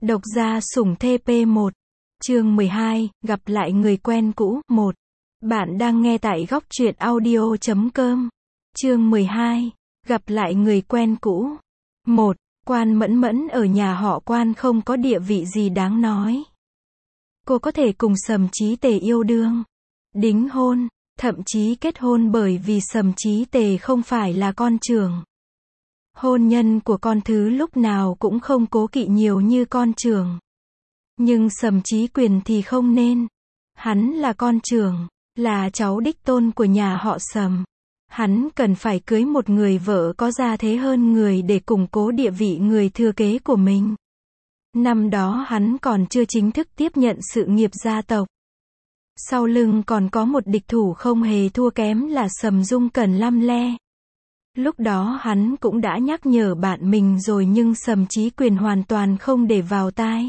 Độc gia sủng TP 1. Chương 12, gặp lại người quen cũ 1. Bạn đang nghe tại góc truyện audio.com. Chương 12, gặp lại người quen cũ 1. Quan Mẫn Mẫn ở nhà họ Quan không có địa vị gì đáng nói. Cô có thể cùng Sầm Chí Tề yêu đương, đính hôn, thậm chí kết hôn bởi vì Sầm Chí Tề không phải là con trưởng. Hôn nhân của con thứ lúc nào cũng không cố kỵ nhiều như con trưởng. Nhưng Sầm Chí Quyền thì không nên. Hắn là con trưởng, là cháu đích tôn của nhà họ Sầm. Hắn cần phải cưới một người vợ có gia thế hơn người để củng cố địa vị người thừa kế của mình. Năm đó hắn còn chưa chính thức tiếp nhận sự nghiệp gia tộc. Sau lưng còn có một địch thủ không hề thua kém là Sầm Dung Cẩn lăm le. Lúc đó hắn cũng đã nhắc nhở bạn mình rồi nhưng Sầm Chí Quyền hoàn toàn không để vào tai.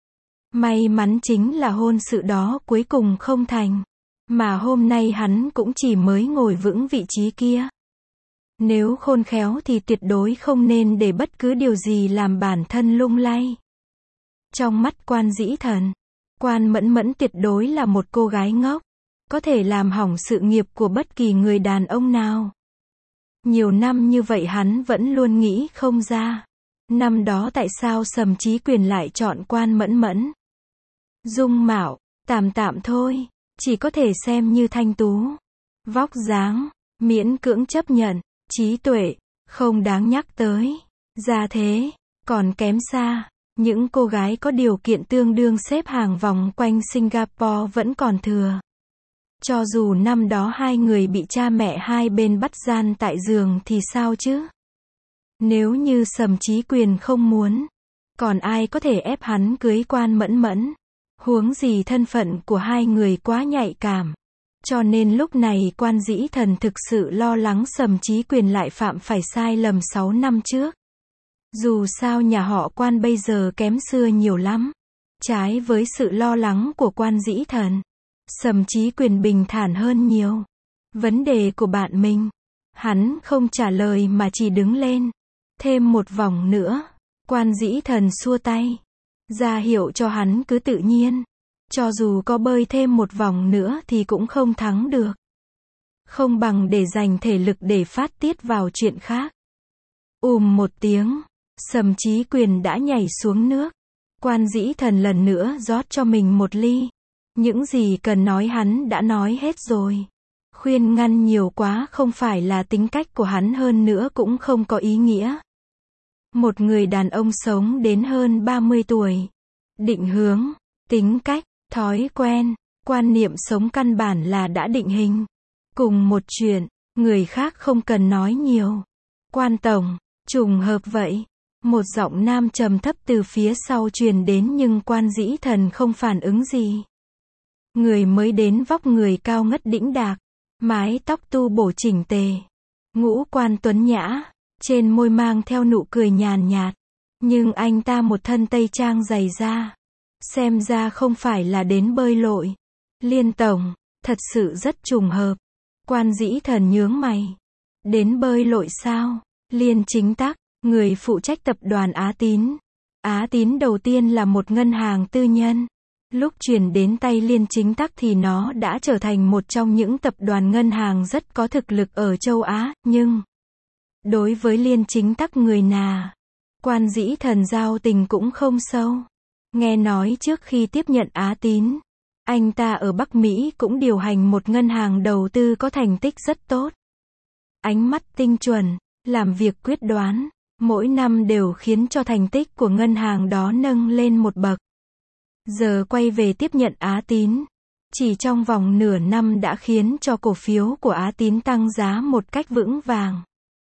May mắn chính là hôn sự đó cuối cùng không thành. Mà hôm nay hắn cũng chỉ mới ngồi vững vị trí kia. Nếu khôn khéo thì tuyệt đối không nên để bất cứ điều gì làm bản thân lung lay. Trong mắt Quan Dĩ Thần, Quan Mẫn Mẫn tuyệt đối là một cô gái ngốc, có thể làm hỏng sự nghiệp của bất kỳ người đàn ông nào. Nhiều năm như vậy hắn vẫn luôn nghĩ không ra. Năm đó tại sao Sầm Chí Quyền lại chọn Quan Mẫn Mẫn? Dung mạo, tạm tạm thôi, chỉ có thể xem như thanh tú. Vóc dáng, miễn cưỡng chấp nhận. Trí tuệ, không đáng nhắc tới. Gia thế, còn kém xa. Những cô gái có điều kiện tương đương xếp hàng vòng quanh Singapore vẫn còn thừa. Cho dù năm đó hai người bị cha mẹ hai bên bắt gian tại giường thì sao chứ? Nếu như Sầm Chí Quyền không muốn, còn ai có thể ép hắn cưới Quan Mẫn Mẫn? Huống gì thân phận của hai người quá nhạy cảm. Cho nên lúc này Quan Dĩ Thần thực sự lo lắng Sầm Chí Quyền lại phạm phải sai lầm 6 năm trước. Dù sao nhà họ Quan bây giờ kém xưa nhiều lắm. Trái với sự lo lắng của Quan Dĩ Thần, Sầm Chí Quyền bình thản hơn nhiều. Vấn đề của bạn mình, hắn không trả lời mà chỉ đứng lên. Thêm một vòng nữa. Quan Dĩ Thần xua tay, ra hiệu cho hắn cứ tự nhiên. Cho dù có bơi thêm một vòng nữa thì cũng không thắng được. Không bằng để dành thể lực để phát tiết vào chuyện khác. Một tiếng, Sầm Chí Quyền đã nhảy xuống nước. Quan Dĩ Thần lần nữa rót cho mình một ly. Những gì cần nói hắn đã nói hết rồi. Khuyên ngăn nhiều quá không phải là tính cách của hắn, hơn nữa cũng không có ý nghĩa. Một người đàn ông sống đến hơn 30 tuổi. Định hướng, tính cách, thói quen, quan niệm sống căn bản là đã định hình. Cùng một chuyện, người khác không cần nói nhiều. Quan tổng, trùng hợp vậy. Một giọng nam trầm thấp từ phía sau truyền đến nhưng Quan Dĩ Thần không phản ứng gì. Người mới đến vóc người cao ngất đĩnh đạc, mái tóc tu bổ chỉnh tề, ngũ quan tuấn nhã, trên môi mang theo nụ cười nhàn nhạt. Nhưng anh ta một thân tây trang dày da. Xem ra không phải là đến bơi lội. Liên tổng, thật sự rất trùng hợp. Quan Dĩ Thần nhướng mày. Đến bơi lội sao? Liên Chính Tắc, người phụ trách tập đoàn Á Tín. Á Tín đầu tiên là một ngân hàng tư nhân. Lúc chuyển đến tay Liên Chính Tắc thì nó đã trở thành một trong những tập đoàn ngân hàng rất có thực lực ở châu Á, nhưng đối với Liên Chính Tắc người nà, Quan Dĩ Thần giao tình cũng không sâu. Nghe nói trước khi tiếp nhận Á Tín, anh ta ở Bắc Mỹ cũng điều hành một ngân hàng đầu tư có thành tích rất tốt. Ánh mắt tinh chuẩn, làm việc quyết đoán, mỗi năm đều khiến cho thành tích của ngân hàng đó nâng lên một bậc. Giờ quay về tiếp nhận Á Tín, chỉ trong vòng nửa năm đã khiến cho cổ phiếu của Á Tín tăng giá một cách vững vàng.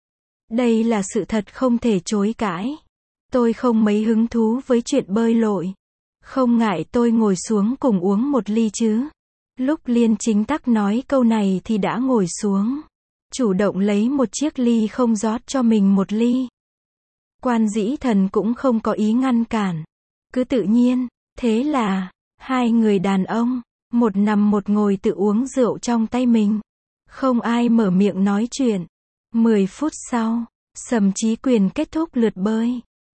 Đây là sự thật không thể chối cãi. Tôi không mấy hứng thú với chuyện bơi lội. Không ngại tôi ngồi xuống cùng uống một ly chứ. Lúc Liên Chính Tắc nói câu này thì đã ngồi xuống. Chủ động lấy một chiếc ly không rót cho mình một ly. Quan Dĩ Thần cũng không có ý ngăn cản. Cứ tự nhiên. Thế là, hai người đàn ông, một nằm một ngồi tự uống rượu trong tay mình. Không ai mở miệng nói chuyện. 10 phút sau, Sầm Chí Quyền kết thúc lượt bơi.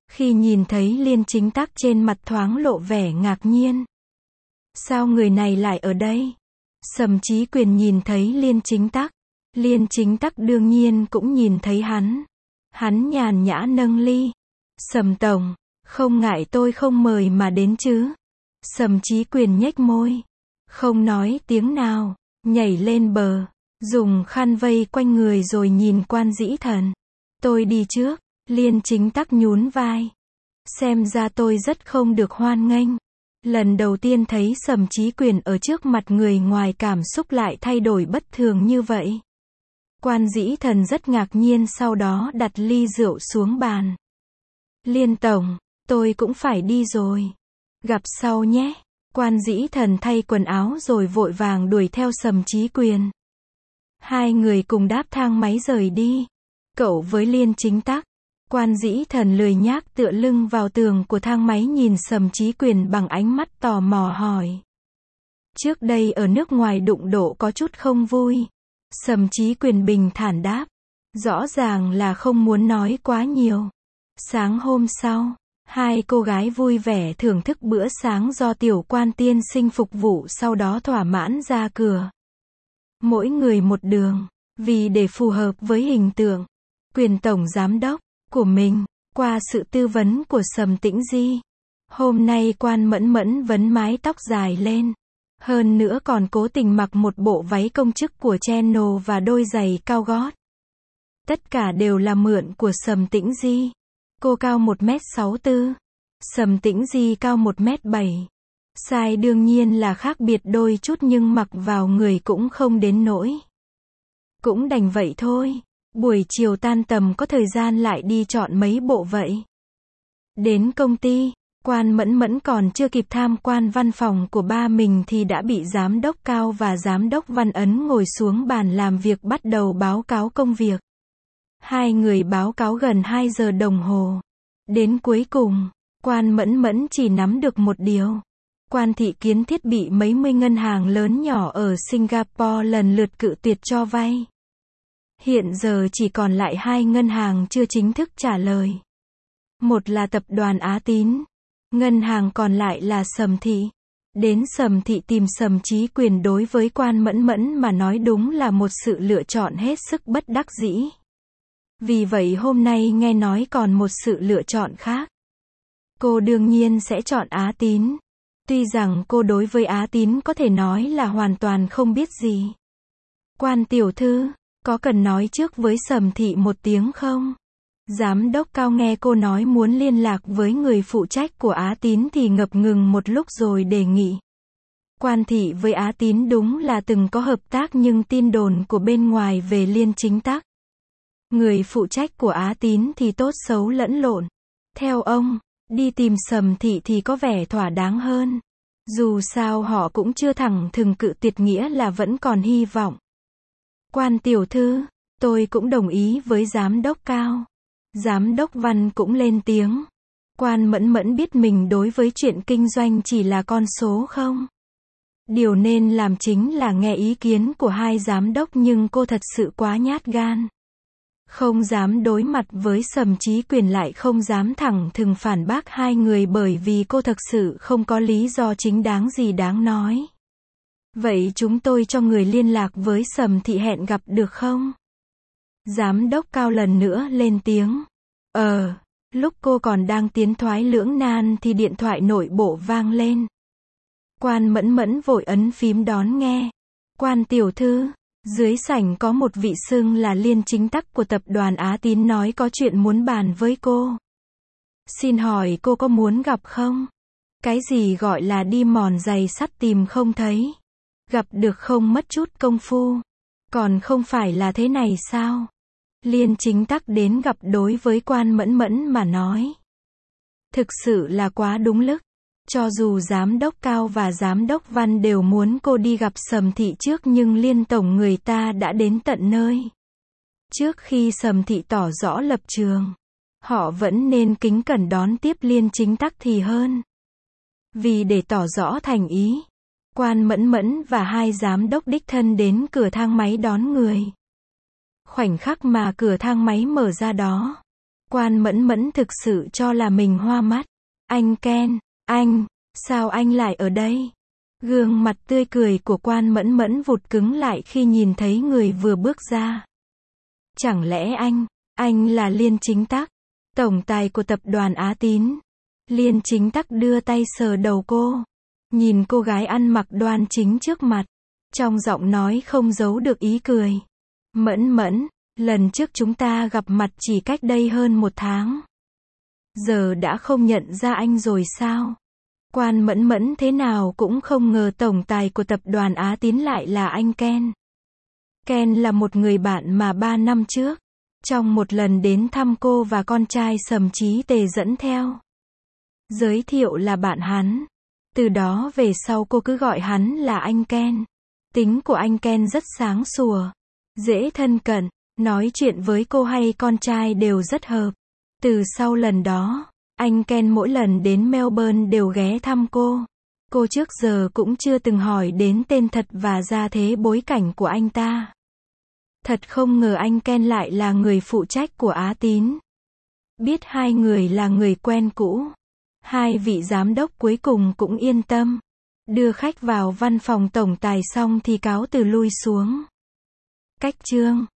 Khi nhìn thấy Liên Chính Tắc trên mặt thoáng lộ vẻ ngạc nhiên. Sao người này lại ở đây? Sầm Chí Quyền nhìn thấy Liên Chính Tắc. Liên Chính Tắc đương nhiên cũng nhìn thấy hắn. Hắn nhàn nhã nâng ly. Sầm tổng, không ngại tôi không mời mà đến chứ? Sầm Chí Quyền nhếch môi. Không nói tiếng nào, nhảy lên bờ, dùng khăn vây quanh người rồi nhìn Quan Dĩ Thần. Tôi đi trước. Liên Chính Tắc nhún vai. Xem ra tôi rất không được hoan nghênh. Lần đầu tiên thấy Sầm Chí Quyền ở trước mặt người ngoài cảm xúc lại thay đổi bất thường như vậy. Quan Dĩ Thần rất ngạc nhiên sau đó đặt ly rượu xuống bàn. Liên tổng, tôi cũng phải đi rồi. Gặp sau nhé. Quan Dĩ Thần thay quần áo rồi vội vàng đuổi theo Sầm Chí Quyền. Hai người cùng đáp thang máy rời đi. Cậu với Liên Chính Tắc. Quan Dĩ Thần lười nhác tựa lưng vào tường của thang máy nhìn Sầm Chí Quyền bằng ánh mắt tò mò hỏi. Trước đây ở nước ngoài đụng độ có chút không vui. Sầm Chí Quyền bình thản đáp. Rõ ràng là không muốn nói quá nhiều. Sáng hôm sau, hai cô gái vui vẻ thưởng thức bữa sáng do tiểu quan tiên sinh phục vụ sau đó thỏa mãn ra cửa. Mỗi người một đường, vì để phù hợp với hình tượng, quyền tổng giám đốc của mình, qua sự tư vấn của Sầm Tĩnh Di. Hôm nay Quan Mẫn Mẫn vấn mái tóc dài lên. Hơn nữa còn cố tình mặc một bộ váy công chức của Channel và đôi giày cao gót. Tất cả đều là mượn của Sầm Tĩnh Di. Cô cao 1m64. Sầm Tĩnh Di cao 1m7. Size đương nhiên là khác biệt đôi chút nhưng mặc vào người cũng không đến nỗi. Cũng đành vậy thôi. Buổi chiều tan tầm có thời gian lại đi chọn mấy bộ vậy. Đến công ty, Quan Mẫn Mẫn còn chưa kịp tham quan văn phòng của ba mình thì đã bị giám đốc Cao và giám đốc Văn Ấn ngồi xuống bàn làm việc bắt đầu báo cáo công việc. Hai người báo cáo gần 2 giờ đồng hồ. Đến cuối cùng, Quan Mẫn Mẫn chỉ nắm được một điều. Quan Thị Kiến thiết bị mấy mươi ngân hàng lớn nhỏ ở Singapore lần lượt cự tuyệt cho vay. Hiện giờ chỉ còn lại 2 ngân hàng chưa chính thức trả lời. Một là tập đoàn Á Tín. Ngân hàng còn lại là Sầm Thị. Đến Sầm Thị tìm Sầm Chí Quyền đối với Quan Mẫn Mẫn mà nói đúng là một sự lựa chọn hết sức bất đắc dĩ. Vì vậy hôm nay nghe nói còn một sự lựa chọn khác. Cô đương nhiên sẽ chọn Á Tín. Tuy rằng cô đối với Á Tín có thể nói là hoàn toàn không biết gì. Quan tiểu thư, có cần nói trước với Sầm Thị một tiếng không? Giám đốc Cao nghe cô nói muốn liên lạc với người phụ trách của Á Tín thì ngập ngừng một lúc rồi đề nghị. Quan Thị với Á Tín đúng là từng có hợp tác nhưng tin đồn của bên ngoài về Liên Chính Tắc. Người phụ trách của Á Tín thì tốt xấu lẫn lộn. Theo ông, đi tìm Sầm Thị thì có vẻ thỏa đáng hơn. Dù sao họ cũng chưa thẳng thừng cự tuyệt nghĩa là vẫn còn hy vọng. Quan tiểu thư, tôi cũng đồng ý với giám đốc Cao. Giám đốc Văn cũng lên tiếng. Quan Mẫn Mẫn biết mình đối với chuyện kinh doanh chỉ là con số không. Điều nên làm chính là nghe ý kiến của hai giám đốc nhưng cô thật sự quá nhát gan. Không dám đối mặt với Sầm Chí Quyền lại không dám thẳng thừng phản bác hai người bởi vì cô thực sự không có lý do chính đáng gì đáng nói. Vậy chúng tôi cho người liên lạc với Sầm Thị hẹn gặp được không? Giám đốc Cao lần nữa lên tiếng. Lúc cô còn đang tiến thoái lưỡng nan thì điện thoại nội bộ vang lên. Quan Mẫn Mẫn vội ấn phím đón nghe. Quan tiểu thư, dưới sảnh có một vị xưng là Liên Chính Tắc của tập đoàn Á Tín nói có chuyện muốn bàn với cô. Xin hỏi cô có muốn gặp không? Cái gì gọi là đi mòn giày sắt tìm không thấy? Gặp được không mất chút công phu. Còn không phải là thế này sao? Liên Chính Tắc đến gặp đối với Quan Mẫn Mẫn mà nói. Thực sự là quá đúng lúc. Cho dù giám đốc Cao và giám đốc Văn đều muốn cô đi gặp Sầm Thị trước nhưng Liên tổng người ta đã đến tận nơi. Trước khi Sầm Thị tỏ rõ lập trường, họ vẫn nên kính cẩn đón tiếp Liên Chính Tắc thì hơn. Vì để tỏ rõ thành ý, Quan Mẫn Mẫn và hai giám đốc đích thân đến cửa thang máy đón người. Khoảnh khắc mà cửa thang máy mở ra đó, Quan Mẫn Mẫn thực sự cho là mình hoa mắt. Anh Ken, sao anh lại ở đây? Gương mặt tươi cười của Quan Mẫn Mẫn vụt cứng lại khi nhìn thấy người vừa bước ra. Chẳng lẽ anh là Liên Chính Tắc, tổng tài của tập đoàn Á Tín? Liên Chính Tắc đưa tay sờ đầu cô, nhìn cô gái ăn mặc đoan chính trước mặt, trong giọng nói không giấu được ý cười. Mẫn Mẫn, lần trước chúng ta gặp mặt chỉ cách đây hơn 1 tháng. Giờ đã không nhận ra anh rồi sao? Quan Mẫn Mẫn thế nào cũng không ngờ tổng tài của tập đoàn Á Tín lại là anh Ken. Ken là một người bạn mà 3 năm trước, trong một lần đến thăm cô và con trai Sầm Chí Tề dẫn theo, giới thiệu là bạn hắn. Từ đó về sau cô cứ gọi hắn là anh Ken. Tính của anh Ken rất sáng sủa, dễ thân cận, nói chuyện với cô hay con trai đều rất hợp. Từ sau lần đó, anh Ken mỗi lần đến Melbourne đều ghé thăm cô. Cô trước giờ cũng chưa từng hỏi đến tên thật và gia thế bối cảnh của anh ta. Thật không ngờ anh Ken lại là người phụ trách của Á Tín. Biết hai người là người quen cũ, hai vị giám đốc cuối cùng cũng yên tâm. Đưa khách vào văn phòng tổng tài xong thì cáo từ lui xuống. Cách chương